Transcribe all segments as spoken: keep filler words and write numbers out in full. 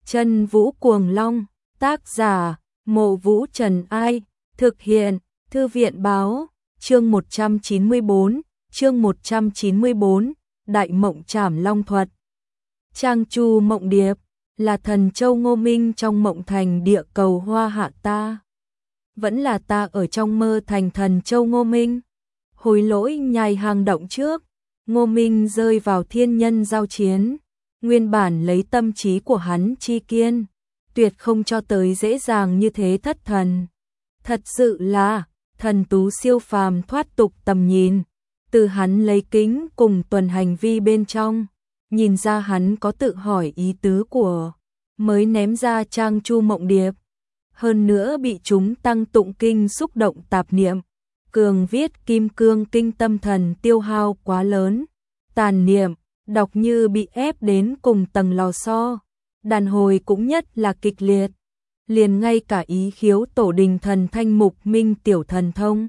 Chân Vũ Cuồng Long, tác giả, Mộ Vũ Trần Ai, thực hiện, Thư viện Báo, chương một trăm chín mươi tư, chương một trăm chín mươi tư, Đại Mộng Trảm Long Thuật. Trang Chu Mộng Điệp, là thần châu Ngô Minh trong mộng thành địa cầu Hoa Hạ ta. Vẫn là ta ở trong mơ thành thần châu Ngô Minh. Hối lỗi nhai hang động trước, Ngô Minh rơi vào thiên nhân giao chiến. Nguyên bản lấy tâm trí của hắn chi kiên, tuyệt không cho tới dễ dàng như thế thất thần. Thật sự là thần tú siêu phàm thoát tục tầm nhìn. Từ hắn lấy kính cùng tuần hành vi bên trong, nhìn ra hắn có tự hỏi ý tứ của mới ném ra Trang Chu Mộng Điệp. Hơn nữa bị chúng tăng tụng kinh xúc động tạp niệm. Cường viết kim cương kinh tâm thần tiêu hao quá lớn. Tàn niệm, đọc như bị ép đến cùng tầng lò xo. Đàn hồi cũng nhất là kịch liệt. Liền ngay cả ý khiếu tổ đình thần thanh mục minh tiểu thần thông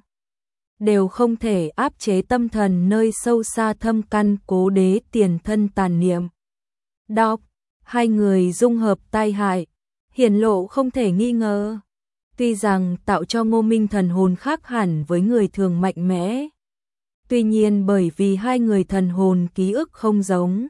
đều không thể áp chế tâm thần nơi sâu xa thâm căn cố đế tiền thân tàn niệm. Đọc, hai người dung hợp tai hại, hiển lộ không thể nghi ngờ. Tuy rằng tạo cho Ngô Minh thần hồn khác hẳn với người thường mạnh mẽ. Tuy nhiên bởi vì hai người thần hồn ký ức không giống.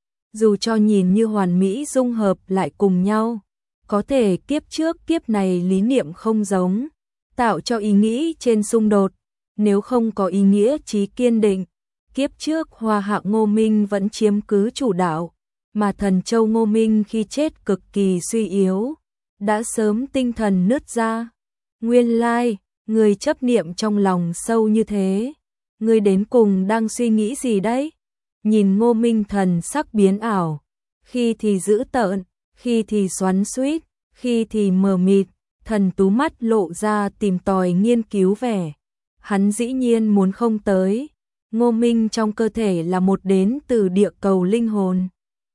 Dù cho nhìn như hoàn mỹ dung hợp lại cùng nhau, có thể kiếp trước kiếp này lý niệm không giống, tạo cho ý nghĩ trên xung đột. Nếu không có ý nghĩa chí kiên định, kiếp trước Hoa Hạ Ngô Minh vẫn chiếm cứ chủ đạo, mà thần châu Ngô Minh khi chết cực kỳ suy yếu, đã sớm tinh thần nứt ra. Nguyên lai, người chấp niệm trong lòng sâu như thế, người đến cùng đang suy nghĩ gì đấy? Nhìn Ngô Minh thần sắc biến ảo, khi thì dữ tợn, khi thì xoắn xuýt, khi thì mờ mịt, thần tú mắt lộ ra tìm tòi nghiên cứu vẻ. Hắn dĩ nhiên muốn không tới, Ngô Minh trong cơ thể là một đến từ địa cầu linh hồn.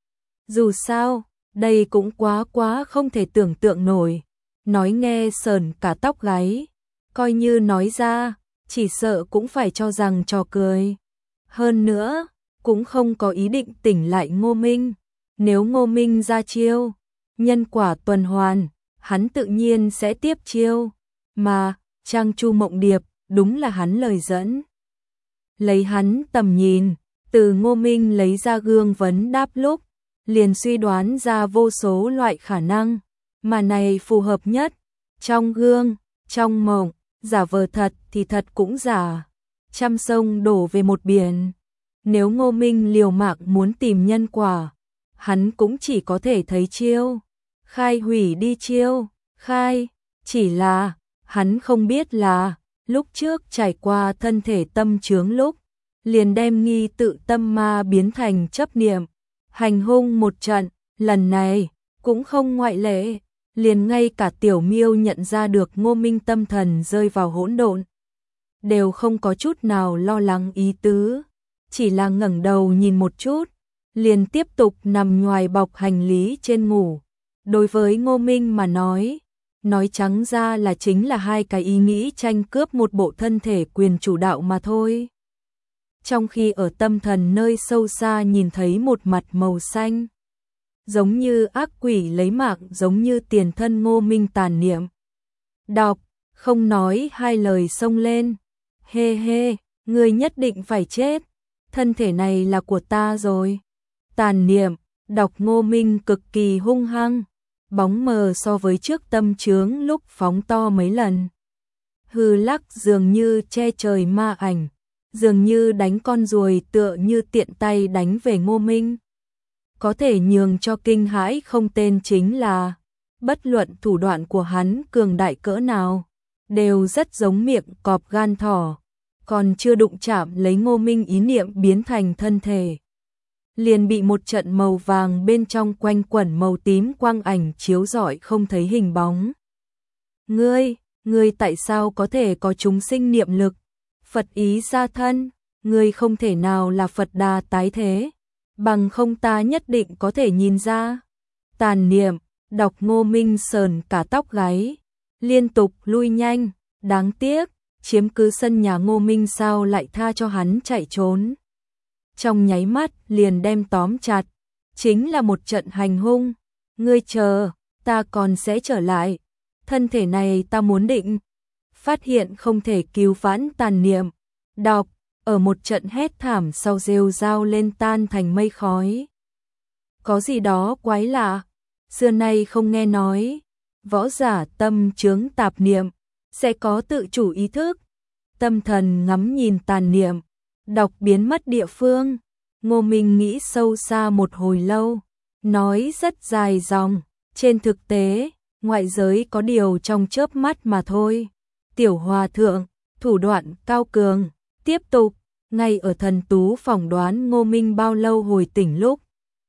Dù sao, đây cũng quá quá không thể tưởng tượng nổi, nói nghe sởn cả tóc gáy, coi như nói ra, chỉ sợ cũng phải cho rằng trò cười. Hơn nữa, cũng không có ý định tỉnh lại Ngô Minh, nếu Ngô Minh ra chiêu, nhân quả tuần hoàn, hắn tự nhiên sẽ tiếp chiêu, mà Trang Chu Mộng Điệp đúng là hắn lời dẫn. Lấy hắn tầm nhìn, từ Ngô Minh lấy ra gương vấn đáp lúc, liền suy đoán ra vô số loại khả năng, mà này phù hợp nhất. Trong gương, trong mộng, giả vờ thật thì thật cũng giả. Trăm sông đổ về một biển. Nếu Ngô Minh liều mạng muốn tìm nhân quả, hắn cũng chỉ có thể thấy chiêu. Khai hủy đi chiêu, khai, chỉ là, hắn không biết là, lúc trước trải qua thân thể tâm chướng lúc, liền đem nghi tự tâm ma biến thành chấp niệm, hành hung một trận, lần này, cũng không ngoại lệ, liền ngay cả Tiểu Miêu nhận ra được Ngô Minh tâm thần rơi vào hỗn độn, đều không có chút nào lo lắng ý tứ, chỉ là ngẩng đầu nhìn một chút, liền tiếp tục nằm nhoài bọc hành lý trên ngủ. Đối với Ngô Minh mà nói, nói trắng ra là chính là hai cái ý nghĩ tranh cướp một bộ thân thể quyền chủ đạo mà thôi. Trong khi ở tâm thần nơi sâu xa nhìn thấy một mặt màu xanh, giống như ác quỷ lấy mạng, giống như tiền thân Ngô Minh tàn niệm. Đọc, không nói hai lời xông lên. Hê hê, ngươi nhất định phải chết. Thân thể này là của ta rồi. Tàn niệm, đọc Ngô Minh cực kỳ hung hăng. Bóng mờ so với trước tâm chướng lúc phóng to mấy lần. Hư lắc dường như che trời ma ảnh, dường như đánh con ruồi tựa như tiện tay đánh về Ngô Minh. Có thể nhường cho kinh hãi không tên chính là, bất luận thủ đoạn của hắn cường đại cỡ nào, đều rất giống miệng cọp gan thỏ, còn chưa đụng chạm lấy Ngô Minh ý niệm biến thành thân thể. Liền bị một trận màu vàng bên trong quanh quẩn màu tím quang ảnh chiếu rọi không thấy hình bóng. Ngươi, ngươi tại sao có thể có chúng sinh niệm lực? Phật ý ra thân, ngươi không thể nào là Phật Đà tái thế, bằng không ta nhất định có thể nhìn ra. Tàn niệm, đọc Ngô Minh sờn cả tóc gáy, liên tục lui nhanh, đáng tiếc, chiếm cứ sân nhà Ngô Minh sao lại tha cho hắn chạy trốn. Trong nháy mắt liền đem tóm chặt, chính là một trận hành hung, Ngươi chờ, ta còn sẽ trở lại. Thân thể này ta muốn định. Phát hiện không thể cứu vãn tàn niệm. Đọc, ở một trận hét thảm sau rêu rao lên tan thành mây khói. Có gì đó quái lạ, xưa nay không nghe nói. Võ giả tâm chướng tạp niệm, sẽ có tự chủ ý thức. Tâm thần ngắm nhìn tàn niệm, đọc biến mất địa phương. Ngô Minh nghĩ sâu xa một hồi lâu, nói rất dài dòng. Trên thực tế, ngoại giới có điều trong chớp mắt mà thôi. Tiểu hòa thượng, thủ đoạn cao cường, tiếp tục. Ngay ở thần tú phỏng đoán Ngô Minh bao lâu hồi tỉnh lúc.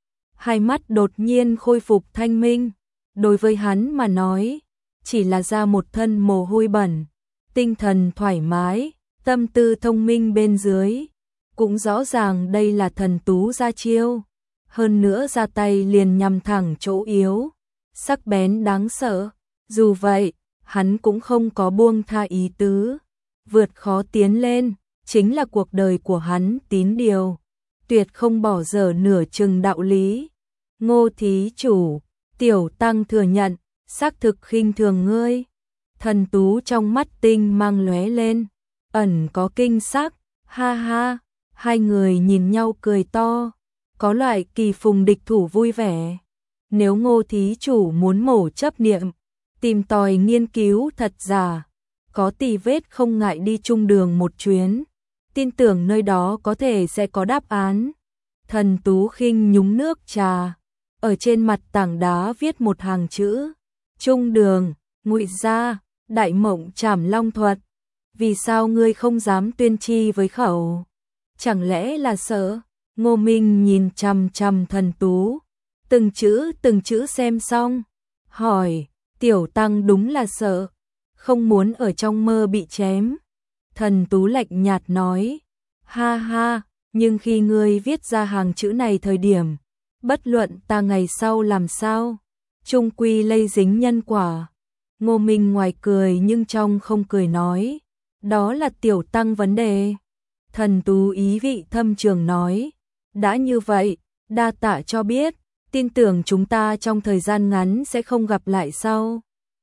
Hai mắt đột nhiên khôi phục thanh minh. Đối với hắn mà nói, chỉ là ra một thân mồ hôi bẩn. Tinh thần thoải mái, tâm tư thông minh bên dưới. Cũng rõ ràng đây là thần tú ra chiêu. Hơn nữa ra tay liền nhằm thẳng chỗ yếu. Sắc bén đáng sợ. Dù vậy, hắn cũng không có buông tha ý tứ. Vượt khó tiến lên, chính là cuộc đời của hắn tín điều. Tuyệt không bỏ dở nửa chừng đạo lý. Ngô thí chủ, tiểu tăng thừa nhận, xác thực khinh thường ngươi. Thần tú trong mắt tinh mang lóe lên, ẩn có kinh sắc, ha ha. Hai người nhìn nhau cười to, có loại kỳ phùng địch thủ vui vẻ. Nếu Ngô thí chủ muốn mổ chấp niệm, tìm tòi nghiên cứu thật giả, có tì vết không ngại đi chung đường một chuyến, tin tưởng nơi đó có thể sẽ có đáp án. Thần tú khinh nhúng nước trà, ở trên mặt tảng đá viết một hàng chữ, chung đường, ngụy gia, đại mộng trảm long thuật. Vì sao ngươi không dám tuyên chi với khẩu? Chẳng lẽ là sợ? Ngô Minh nhìn chằm chằm thần tú, từng chữ từng chữ xem xong, hỏi, tiểu tăng đúng là sợ, không muốn ở trong mơ bị chém. Thần tú lạnh nhạt nói, ha ha, nhưng khi ngươi viết ra hàng chữ này thời điểm, bất luận ta ngày sau làm sao, chung quy lây dính nhân quả. Ngô Minh ngoài cười nhưng trong không cười nói, đó là tiểu tăng vấn đề. Thần tú ý vị thâm trường nói, đã như vậy, đa tạ cho biết, tin tưởng chúng ta trong thời gian ngắn sẽ không gặp lại sau.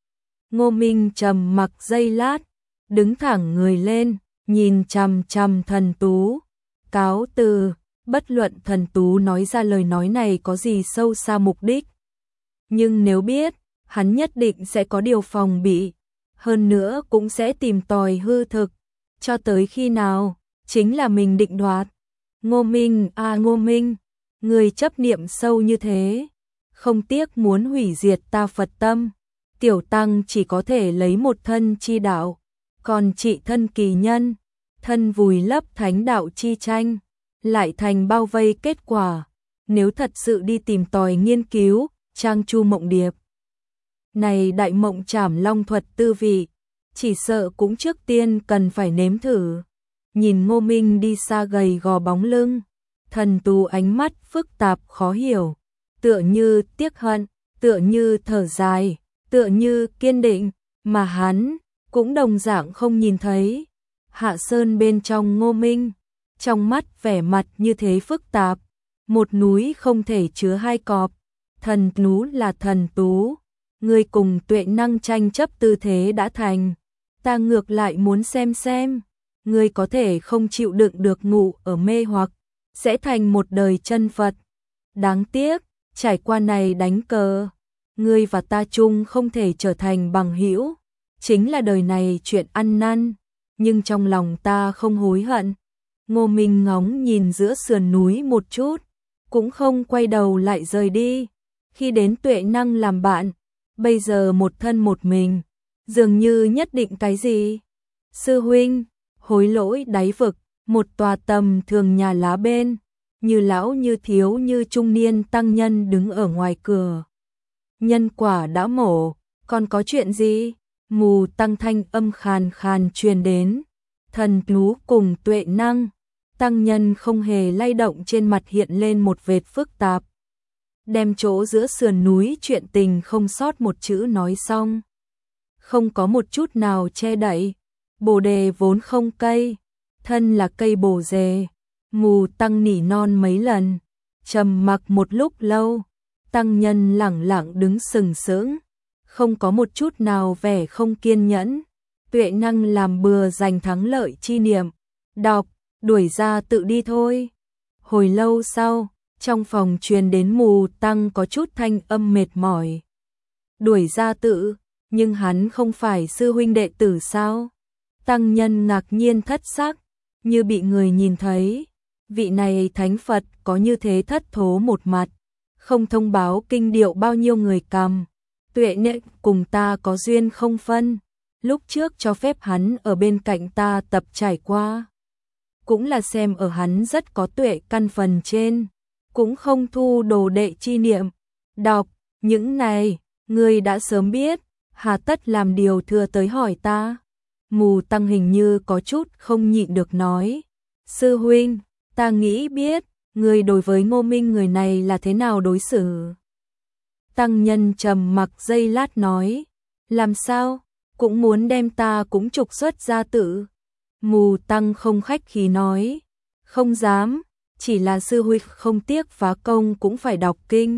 Ngô Minh trầm mặc giây lát, đứng thẳng người lên, nhìn chằm chằm thần tú, cáo từ. Bất luận thần tú nói ra lời nói này có gì sâu xa mục đích, nhưng nếu biết, hắn nhất định sẽ có điều phòng bị, hơn nữa cũng sẽ tìm tòi hư thực, cho tới khi nào, chính là mình định đoạt. Ngô Minh, à Ngô Minh, người chấp niệm sâu như thế, không tiếc muốn hủy diệt ta Phật tâm, tiểu tăng chỉ có thể lấy một thân chi đạo, còn trị thân kỳ nhân, thân vùi lấp thánh đạo chi tranh, lại thành bao vây kết quả. Nếu thật sự đi tìm tòi nghiên cứu, trang chu mộng điệp này đại mộng trảm long thuật tư vị, chỉ sợ cũng trước tiên cần phải nếm thử. Nhìn Ngô Minh đi xa gầy gò bóng lưng, thần tú ánh mắt phức tạp khó hiểu, tựa như tiếc hận, tựa như thở dài, tựa như kiên định, mà hắn cũng đồng dạng không nhìn thấy. Hạ sơn bên trong Ngô Minh, trong mắt vẻ mặt như thế phức tạp, một núi không thể chứa hai cọp. Thần tú là thần tú, người cùng tuệ năng tranh chấp tư thế đã thành, ta ngược lại muốn xem xem, người có thể không chịu đựng được ngủ ở mê hoặc, sẽ thành một đời chân Phật. Đáng tiếc, trải qua này đánh cờ, ngươi và ta chung không thể trở thành bằng hữu, chính là đời này chuyện ăn năn, nhưng trong lòng ta không hối hận. Ngô Minh ngóng nhìn giữa sườn núi một chút, cũng không quay đầu lại rời đi. Khi đến tuệ năng làm bạn, bây giờ một thân một mình, dường như nhất định cái gì. Sư huynh, hối lỗi đáy vực, một tòa tầm thường nhà lá bên, như lão như thiếu như trung niên tăng nhân đứng ở ngoài cửa. Nhân quả đã mổ, còn có chuyện gì? Mù tăng thanh âm khàn khàn truyền đến. Thần tú cùng tuệ năng, tăng nhân không hề lay động, trên mặt hiện lên một vệt phức tạp. Đem chỗ giữa sườn núi chuyện tình không sót một chữ nói xong. Không có một chút nào che đậy. Bồ đề vốn không cây, thân là cây bồ đề. Mù tăng nỉ non mấy lần, trầm mặc một lúc lâu. Tăng nhân lẳng lặng đứng sừng sững, không có một chút nào vẻ không kiên nhẫn. Tuệ năng làm bừa giành thắng lợi chi niệm, đọc, đuổi ra tự đi thôi. Hồi lâu sau, trong phòng truyền đến Mù Tăng có chút thanh âm mệt mỏi. Đuổi ra tự, nhưng hắn không phải sư huynh đệ tử sao? Tăng nhân ngạc nhiên thất sắc, như bị người nhìn thấy. Vị này thánh Phật có như thế thất thố một mặt, không thông báo kinh điệu bao nhiêu người cầm. Tuệ nệ cùng ta có duyên không phân, lúc trước cho phép hắn ở bên cạnh ta tập trải qua. Cũng là xem ở hắn rất có tuệ căn phần trên, cũng không thu đồ đệ chi niệm. Đọc, những này, ngươi đã sớm biết, hà tất làm điều thừa tới hỏi ta. Mù Tăng hình như có chút không nhịn được nói. Sư huynh, ta nghĩ biết, ngươi đối với Ngô Minh người này là thế nào đối xử. Tăng nhân trầm mặc giây lát nói, làm sao, cũng muốn đem ta cũng trục xuất ra tự. Mù Tăng không khách khí nói, không dám, chỉ là sư huynh không tiếc phá công cũng phải đọc kinh.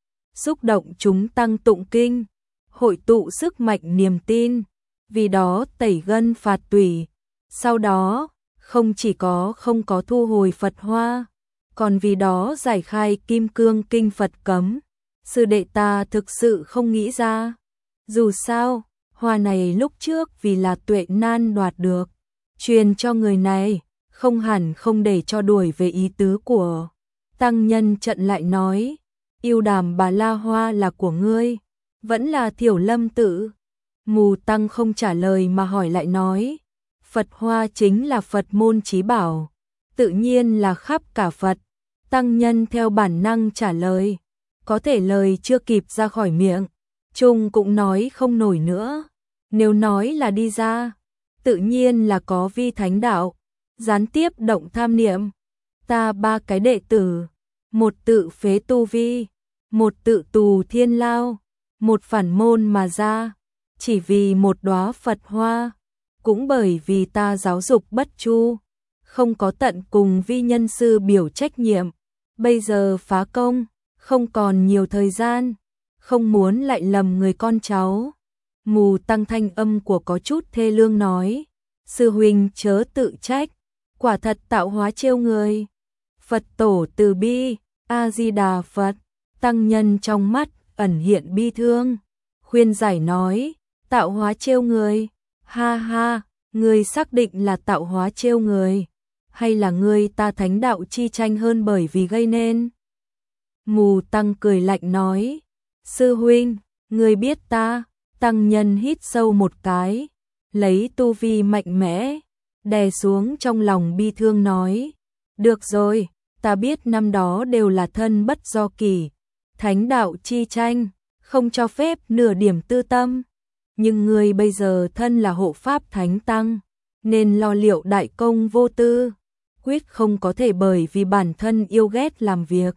Xúc động chúng tăng tụng kinh, hội tụ sức mạnh niềm tin, vì đó tẩy gân phạt tủy. Sau đó, không chỉ có không có thu hồi Phật Hoa, còn vì đó giải khai kim cương kinh Phật cấm. Sư đệ ta thực sự không nghĩ ra. Dù sao, hoa này lúc trước vì là Tuệ nan đoạt được, truyền cho người này, không hẳn không để cho đuổi về ý tứ của. Tăng nhân trận lại nói, yêu đàm bà la hoa là của ngươi, vẫn là Thiểu Lâm tự. Mù Tăng không trả lời mà hỏi lại nói, Phật Hoa chính là Phật môn chí bảo, tự nhiên là khắp cả Phật. Tăng nhân theo bản năng trả lời, có thể lời chưa kịp ra khỏi miệng, Trung cũng nói không nổi nữa. Nếu nói là đi ra, tự nhiên là có vi thánh đạo, gián tiếp động tham niệm. Ta ba cái đệ tử, một tự phế tu vi, một tự tù thiên lao, một phản môn mà ra, chỉ vì một đóa Phật Hoa, cũng bởi vì ta giáo dục bất chu, không có tận cùng vi nhân sư biểu trách nhiệm. Bây giờ phá công, không còn nhiều thời gian, không muốn lại lầm người con cháu. Mù Tăng thanh âm của có chút thê lương nói, sư huynh chớ tự trách, quả thật tạo hóa trêu người. Phật tổ từ bi, A-di-đà Phật. Tăng nhân trong mắt ẩn hiện bi thương, khuyên giải nói, tạo hóa trêu người, ha ha, ngươi xác định là tạo hóa trêu người, hay là ngươi ta thánh đạo chi tranh hơn bởi vì gây nên. Mù Tăng cười lạnh nói, sư huynh, ngươi biết ta. Tăng nhân hít sâu một cái, lấy tu vi mạnh mẽ, đè xuống trong lòng bi thương nói, được rồi, ta biết năm đó đều là thân bất do kỳ, thánh đạo chi tranh, không cho phép nửa điểm tư tâm, nhưng ngươi bây giờ thân là hộ pháp thánh tăng, nên lo liệu đại công vô tư, quyết không có thể bởi vì bản thân yêu ghét làm việc.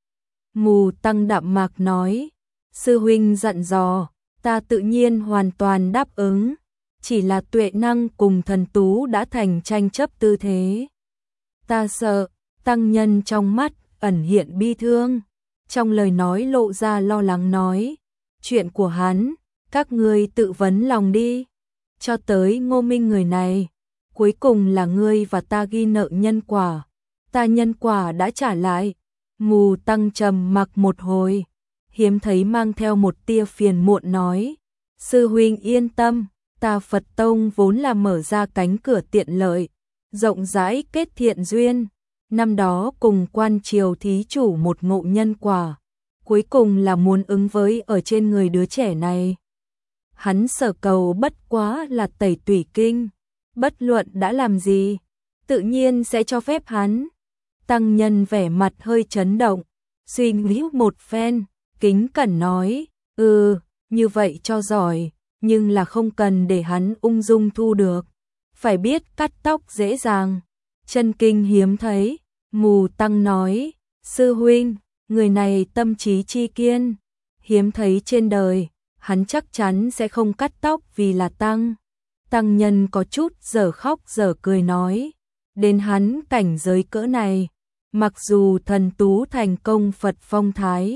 Mù Tăng đạm mạc nói, sư huynh dặn dò, ta tự nhiên hoàn toàn đáp ứng, chỉ là Tuệ năng cùng thần tú đã thành tranh chấp tư thế. Ta sợ. Tăng nhân trong mắt ẩn hiện bi thương, trong lời nói lộ ra lo lắng nói, chuyện của hắn, các ngươi tự vấn lòng đi. Cho tới Ngô Minh người này, cuối cùng là ngươi và ta ghi nợ nhân quả, ta nhân quả đã trả lại. Mù Tăng trầm mặc một hồi, hiếm thấy mang theo một tia phiền muộn nói, sư huynh yên tâm, ta Phật Tông vốn là mở ra cánh cửa tiện lợi, rộng rãi kết thiện duyên. Năm đó cùng quan triều thí chủ một ngộ nhân quả, cuối cùng là muốn ứng với ở trên người đứa trẻ này. Hắn sở cầu bất quá là tẩy tủy kinh, bất luận đã làm gì, tự nhiên sẽ cho phép hắn. Tăng nhân vẻ mặt hơi chấn động, suy nghĩ một phen, kính cẩn nói, ừ, như vậy cho giỏi, nhưng là không cần để hắn ung dung thu được, phải biết cắt tóc dễ dàng, chân kinh hiếm thấy. Mù Tăng nói, sư huynh, người này tâm trí chi kiên, hiếm thấy trên đời, hắn chắc chắn sẽ không cắt tóc vì là tăng. Tăng nhân có chút dở khóc dở cười nói, đến hắn cảnh giới cỡ này, mặc dù thần tú thành công Phật phong thái,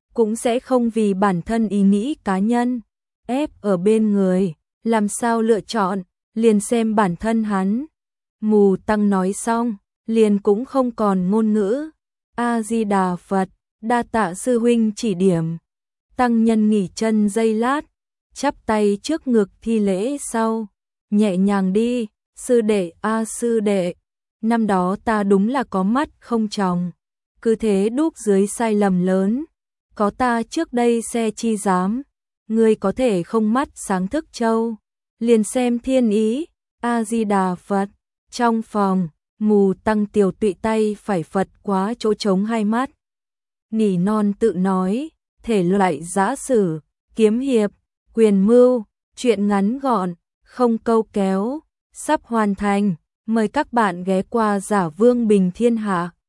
cũng sẽ không vì bản thân ý nghĩ cá nhân, ép ở bên người, làm sao lựa chọn, liền xem bản thân hắn. Mù Tăng nói xong, liền cũng không còn ngôn ngữ. A-di-đà Phật, đa tạ sư huynh chỉ điểm. Tăng nhân nghỉ chân giây lát, chắp tay trước ngực thi lễ sau, nhẹ nhàng đi, sư đệ a sư đệ, năm đó ta đúng là có mắt không tròng, cứ thế đúc dưới sai lầm lớn, có ta trước đây xe chi dám, ngươi có thể không mắt sáng thức châu, liền xem thiên ý, A-di-đà Phật. Trong phòng, Mù Tăng tiểu tụy tay phải Phật quá chỗ trống hai mắt. Nỉ non tự nói, thể loại giã sử, kiếm hiệp, quyền mưu, chuyện ngắn gọn, không câu kéo, sắp hoàn thành, mời các bạn ghé qua Giả Vương Bình Thiên Hạ.